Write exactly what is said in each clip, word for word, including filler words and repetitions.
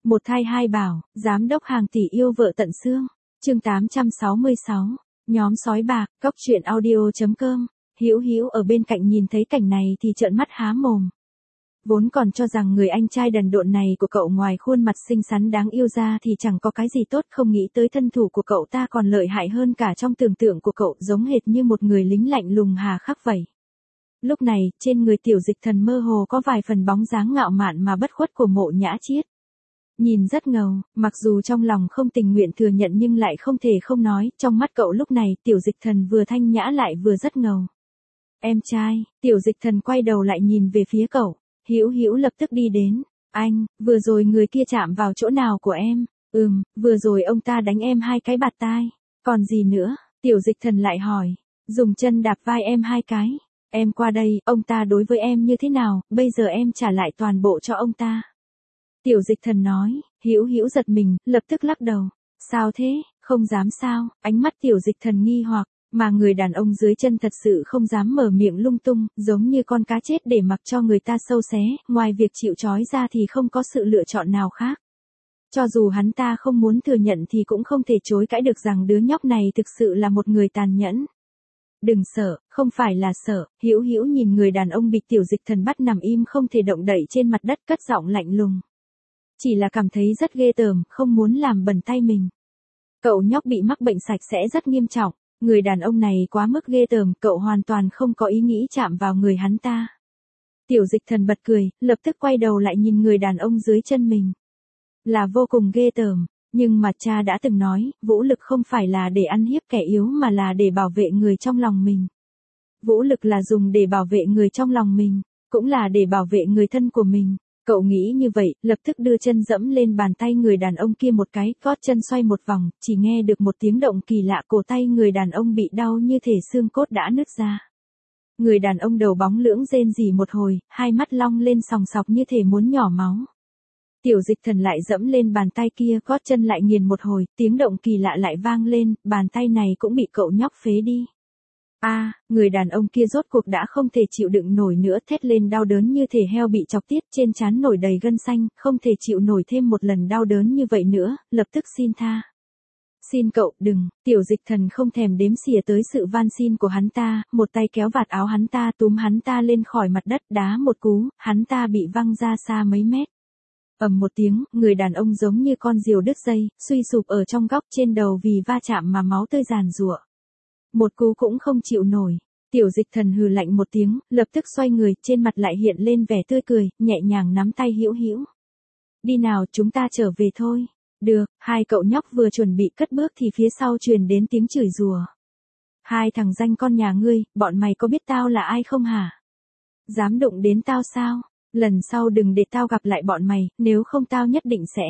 Một thai hai bảo, giám đốc hàng tỷ yêu vợ tận xương. Chương tám trăm sáu mươi sáu. Nhóm sói bạc, cóc truyện audio chấm com. Hữu Hữu ở bên cạnh nhìn thấy cảnh này thì trợn mắt há mồm. Vốn còn cho rằng người anh trai đần độn này của cậu ngoài khuôn mặt xinh xắn đáng yêu ra thì chẳng có cái gì tốt, không nghĩ tới thân thủ của cậu ta còn lợi hại hơn cả trong tưởng tượng của cậu, giống hệt như một người lính lạnh lùng hà khắc vậy. Lúc này, trên người Tiểu Dịch Thần mơ hồ có vài phần bóng dáng ngạo mạn mà bất khuất của Mộ Nhã Chiết. Nhìn rất ngầu, mặc dù trong lòng không tình nguyện thừa nhận nhưng lại không thể không nói, trong mắt cậu lúc này Tiểu Dịch Thần vừa thanh nhã lại vừa rất ngầu. Em trai, Tiểu Dịch Thần quay đầu lại nhìn về phía cậu. Hữu Hữu lập tức đi đến. Anh, vừa rồi người kia chạm vào chỗ nào của em? Ừm, vừa rồi ông ta đánh em hai cái bạt tai. Còn gì nữa? Tiểu Dịch Thần lại hỏi. Dùng chân đạp vai em hai cái. Em qua đây, ông ta đối với em như thế nào, bây giờ em trả lại toàn bộ cho ông ta. Tiểu Dịch Thần nói. Hữu Hữu giật mình, lập tức lắc đầu. Sao thế, không dám sao? Ánh mắt Tiểu Dịch Thần nghi hoặc. Mà người đàn ông dưới chân thật sự không dám mở miệng lung tung, giống như con cá chết để mặc cho người ta sâu xé, ngoài việc chịu trói ra thì không có sự lựa chọn nào khác. Cho dù hắn ta không muốn thừa nhận thì cũng không thể chối cãi được rằng đứa nhóc này thực sự là một người tàn nhẫn. Đừng sợ, không phải là sợ. Hữu Hữu nhìn người đàn ông bị Tiểu Dịch Thần bắt nằm im không thể động đậy trên mặt đất, cất giọng lạnh lùng. Chỉ là cảm thấy rất ghê tởm, không muốn làm bẩn tay mình. Cậu nhóc bị mắc bệnh sạch sẽ rất nghiêm trọng. Người đàn ông này quá mức ghê tởm, cậu hoàn toàn không có ý nghĩ chạm vào người hắn ta. Tiểu Dịch Thần bật cười, lập tức quay đầu lại nhìn người đàn ông dưới chân mình. Là vô cùng ghê tởm, nhưng mà cha đã từng nói, vũ lực không phải là để ăn hiếp kẻ yếu mà là để bảo vệ người trong lòng mình. Vũ lực là dùng để bảo vệ người trong lòng mình, cũng là để bảo vệ người thân của mình. Cậu nghĩ như vậy, lập tức đưa chân dẫm lên bàn tay người đàn ông kia một cái, gót chân xoay một vòng, chỉ nghe được một tiếng động kỳ lạ, cổ tay người đàn ông bị đau như thể xương cốt đã nứt ra. Người đàn ông đầu bóng lưỡng rên rỉ một hồi, hai mắt long lên sòng sọc như thể muốn nhỏ máu. Tiểu Dịch Thần lại dẫm lên bàn tay kia, gót chân lại nghiền một hồi, tiếng động kỳ lạ lại vang lên, bàn tay này cũng bị cậu nhóc phế đi. A, à, người đàn ông kia rốt cuộc đã không thể chịu đựng nổi nữa, thét lên đau đớn như thể heo bị chọc tiết, trên trán nổi đầy gân xanh, không thể chịu nổi thêm một lần đau đớn như vậy nữa, lập tức xin tha. Xin cậu, đừng. Tiểu Dịch Thần không thèm đếm xỉa tới sự van xin của hắn ta, một tay kéo vạt áo hắn ta, túm hắn ta lên khỏi mặt đất, đá một cú, hắn ta bị văng ra xa mấy mét. Ầm một tiếng, người đàn ông giống như con diều đứt dây, suy sụp ở trong góc, trên đầu vì va chạm mà máu tươi giàn giụa. Một cú cũng không chịu nổi. Tiểu Dịch Thần hừ lạnh một tiếng, lập tức xoay người, trên mặt lại hiện lên vẻ tươi cười, nhẹ nhàng nắm tay Hữu Hữu. Đi nào, chúng ta trở về thôi. Được. Hai cậu nhóc vừa chuẩn bị cất bước thì phía sau truyền đến tiếng chửi rủa. Hai thằng danh con nhà ngươi, bọn mày có biết tao là ai không hả? Dám đụng đến tao sao? Lần sau đừng để tao gặp lại bọn mày, nếu không tao nhất định sẽ.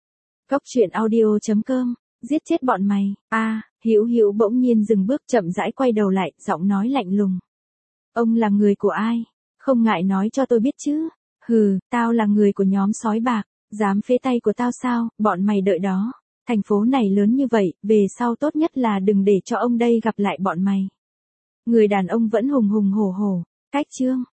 Cóc truyện audio chấm com. Giết chết bọn mày. A, à, Hữu Hữu bỗng nhiên dừng bước, chậm rãi quay đầu lại, giọng nói lạnh lùng. Ông là người của ai? Không ngại nói cho tôi biết chứ. Hừ, tao là người của nhóm sói bạc. Dám phế tay của tao sao? Bọn mày đợi đó. Thành phố này lớn như vậy, về sau tốt nhất là đừng để cho ông đây gặp lại bọn mày. Người đàn ông vẫn hùng hùng hổ hổ. Cách chương.